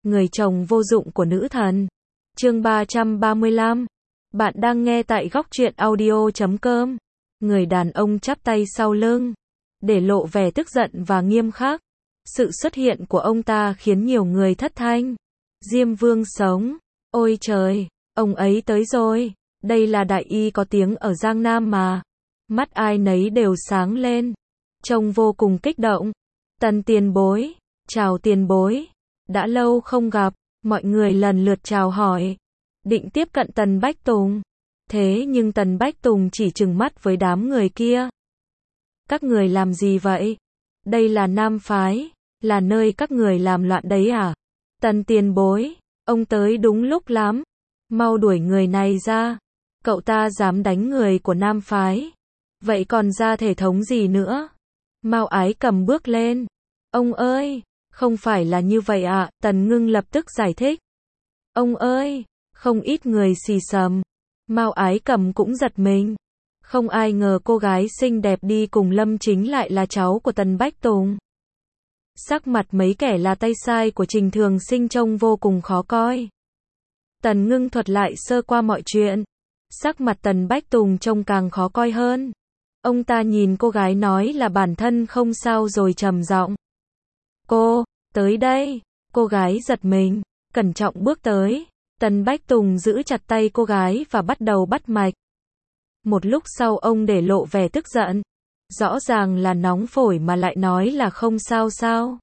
người chồng vô dụng của nữ thần. Chương 335. Bạn đang nghe tại góc truyện audio.com. Người đàn ông chắp tay sau lưng, để lộ vẻ tức giận và nghiêm khắc. Sự xuất hiện của ông ta khiến nhiều người thất thanh. Diêm Vương sống. Ôi trời, ông ấy tới rồi. Đây là đại y có tiếng ở Giang Nam mà. Mắt ai nấy đều sáng lên. Trông vô cùng kích động. Tần tiền bối. Chào tiền bối. Đã lâu không gặp. Mọi người lần lượt chào hỏi. Định tiếp cận Tần Bách Tùng. Thế nhưng Tần Bách Tùng chỉ trừng mắt với đám người kia. Các người làm gì vậy? Đây là Nam Phái. Là nơi các người làm loạn đấy à? Tần tiền bối. Ông tới đúng lúc lắm. Mau đuổi người này ra. Cậu ta dám đánh người của Nam Phái. Vậy còn ra thể thống gì nữa? Mao Ái Cầm bước lên. Ông ơi, không phải là như vậy ạ. Tần Ngưng lập tức giải thích. Ông ơi, không ít người xì xầm. Mao Ái Cầm cũng giật mình. Không ai ngờ cô gái xinh đẹp đi cùng Lâm Chính lại là cháu của Tần Bách Tùng. Sắc mặt mấy kẻ là tay sai của Trình Thường Sinh trông vô cùng khó coi. Tần Ngưng thuật lại sơ qua mọi chuyện. Sắc mặt Tần Bách Tùng trông càng khó coi hơn. Ông ta nhìn cô gái nói là bản thân không sao rồi trầm giọng. Cô, tới đây. Cô gái giật mình, cẩn trọng bước tới. Tần Bách Tùng giữ chặt tay cô gái và bắt đầu bắt mạch. Một lúc sau ông để lộ vẻ tức giận. Rõ ràng là nóng phổi mà lại nói là không sao sao.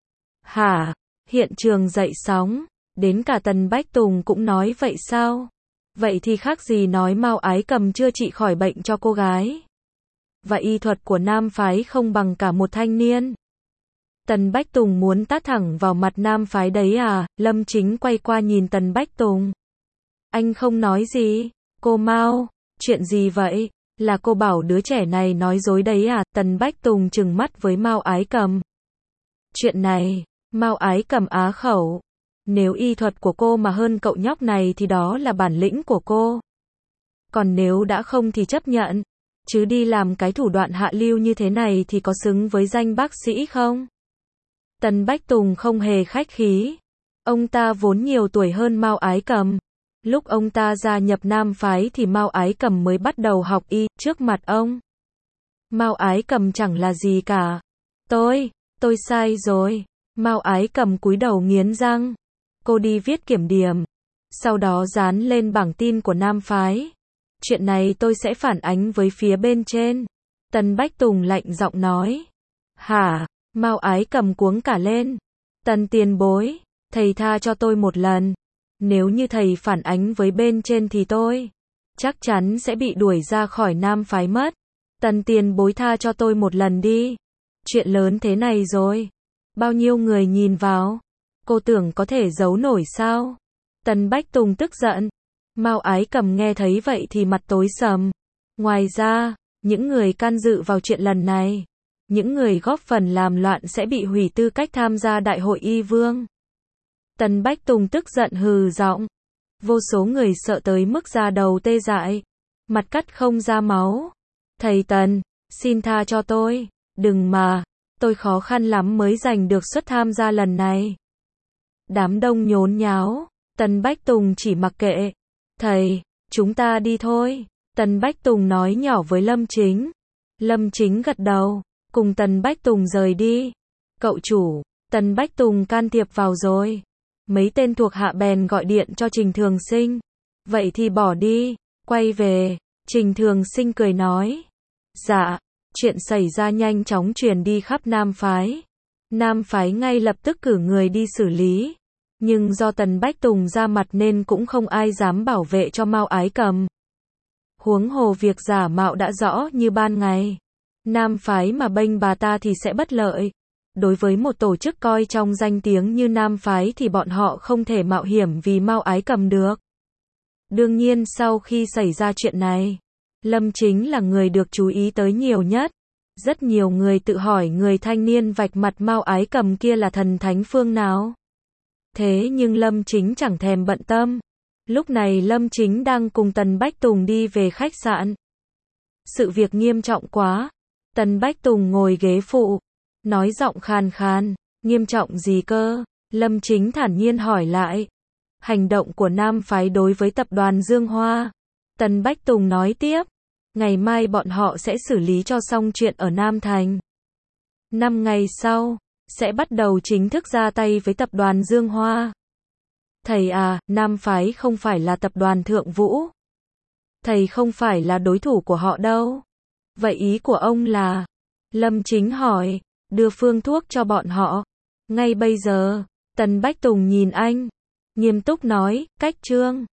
Hả? Hiện trường dậy sóng. Đến cả Tần Bách Tùng cũng nói vậy sao? Vậy thì khác gì nói Mao Ái Cầm chưa trị khỏi bệnh cho cô gái. Và y thuật của Nam Phái không bằng cả một thanh niên. Tần Bách Tùng muốn tát thẳng vào mặt Nam Phái đấy à? Lâm Chính quay qua nhìn Tần Bách Tùng. Anh không nói gì. Cô Mao, chuyện gì vậy? Là cô bảo đứa trẻ này nói dối đấy à? Tần Bách Tùng trừng mắt với Mao Ái Cầm. Chuyện này, Mao Ái Cầm á khẩu. Nếu y thuật của cô mà hơn cậu nhóc này thì đó là bản lĩnh của cô. Còn nếu đã không thì chấp nhận. Chứ đi làm cái thủ đoạn hạ lưu như thế này thì có xứng với danh bác sĩ không? Tần Bách Tùng không hề khách khí. Ông ta vốn nhiều tuổi hơn Mao Ái Cầm. Lúc ông ta gia nhập Nam Phái thì Mao Ái Cầm mới bắt đầu học y, trước mặt ông. Mao Ái Cầm chẳng là gì cả. Tôi sai rồi. Mao Ái Cầm cúi đầu nghiến răng. Cô đi viết kiểm điểm. Sau đó dán lên bảng tin của Nam Phái. Chuyện này tôi sẽ phản ánh với phía bên trên. Tần Bách Tùng lạnh giọng nói. Hả? Mao Ái Cầm cuống cả lên. Tần tiền bối, thầy tha cho tôi một lần. Nếu như thầy phản ánh với bên trên thì tôi chắc chắn sẽ bị đuổi ra khỏi Nam Phái mất. Tần tiền bối tha cho tôi một lần đi. Chuyện lớn thế này rồi. Bao nhiêu người nhìn vào. Cô tưởng có thể giấu nổi sao? Tần Bách Tùng tức giận. Mao Ái Cầm nghe thấy vậy thì mặt tối sầm. Ngoài ra, những người can dự vào chuyện lần này, những người góp phần làm loạn sẽ bị hủy tư cách tham gia Đại hội Y Vương. Tần Bách Tùng tức giận hừ giọng. Vô số người sợ tới mức da đầu tê dại. Mặt cắt không ra máu. Thầy Tần, xin tha cho tôi. Đừng mà, tôi khó khăn lắm mới giành được suất tham gia lần này. Đám đông nhốn nháo. Tần Bách Tùng chỉ mặc kệ. Thầy, chúng ta đi thôi. Tần Bách Tùng nói nhỏ với Lâm Chính. Lâm Chính gật đầu, cùng Tần Bách Tùng rời đi. Cậu chủ, Tần Bách Tùng can thiệp vào rồi. Mấy tên thuộc hạ bèn gọi điện cho Trình Thường Sinh. Vậy thì bỏ đi, quay về. Trình Thường Sinh cười nói. Dạ, chuyện xảy ra nhanh chóng truyền đi khắp Nam Phái. Nam Phái ngay lập tức cử người đi xử lý. Nhưng do Tần Bách Tùng ra mặt nên cũng không ai dám bảo vệ cho Mao Ái Cầm. Huống hồ việc giả mạo đã rõ như ban ngày. Nam Phái mà bênh bà ta thì sẽ bất lợi. Đối với một tổ chức coi trong danh tiếng như Nam Phái thì bọn họ không thể mạo hiểm vì Mao Ái Cầm được. Đương nhiên sau khi xảy ra chuyện này, Lâm Chính là người được chú ý tới nhiều nhất. Rất nhiều người tự hỏi người thanh niên vạch mặt Mao Ái Cầm kia là thần thánh phương nào. Thế nhưng Lâm Chính chẳng thèm bận tâm. Lúc này Lâm Chính đang cùng Tần Bách Tùng đi về khách sạn. Sự việc nghiêm trọng quá. Tần Bách Tùng ngồi ghế phụ, nói giọng khàn khàn. Nghiêm trọng gì cơ? Lâm Chính thản nhiên hỏi lại. Hành động của Nam phái đối với tập đoàn Dương Hoa. Tân Bách Tùng nói tiếp. Ngày mai bọn họ sẽ xử lý cho xong chuyện ở Nam Thành. 5 ngày sau, sẽ bắt đầu chính thức ra tay với tập đoàn Dương Hoa. Thầy à, Nam phái không phải là tập đoàn Thượng Vũ. Thầy không phải là đối thủ của họ đâu. Vậy ý của ông là? Lâm Chính hỏi, đưa phương thuốc cho bọn họ. Ngay bây giờ, Tân Bách Tùng nhìn anh, nghiêm túc nói, cách Trương.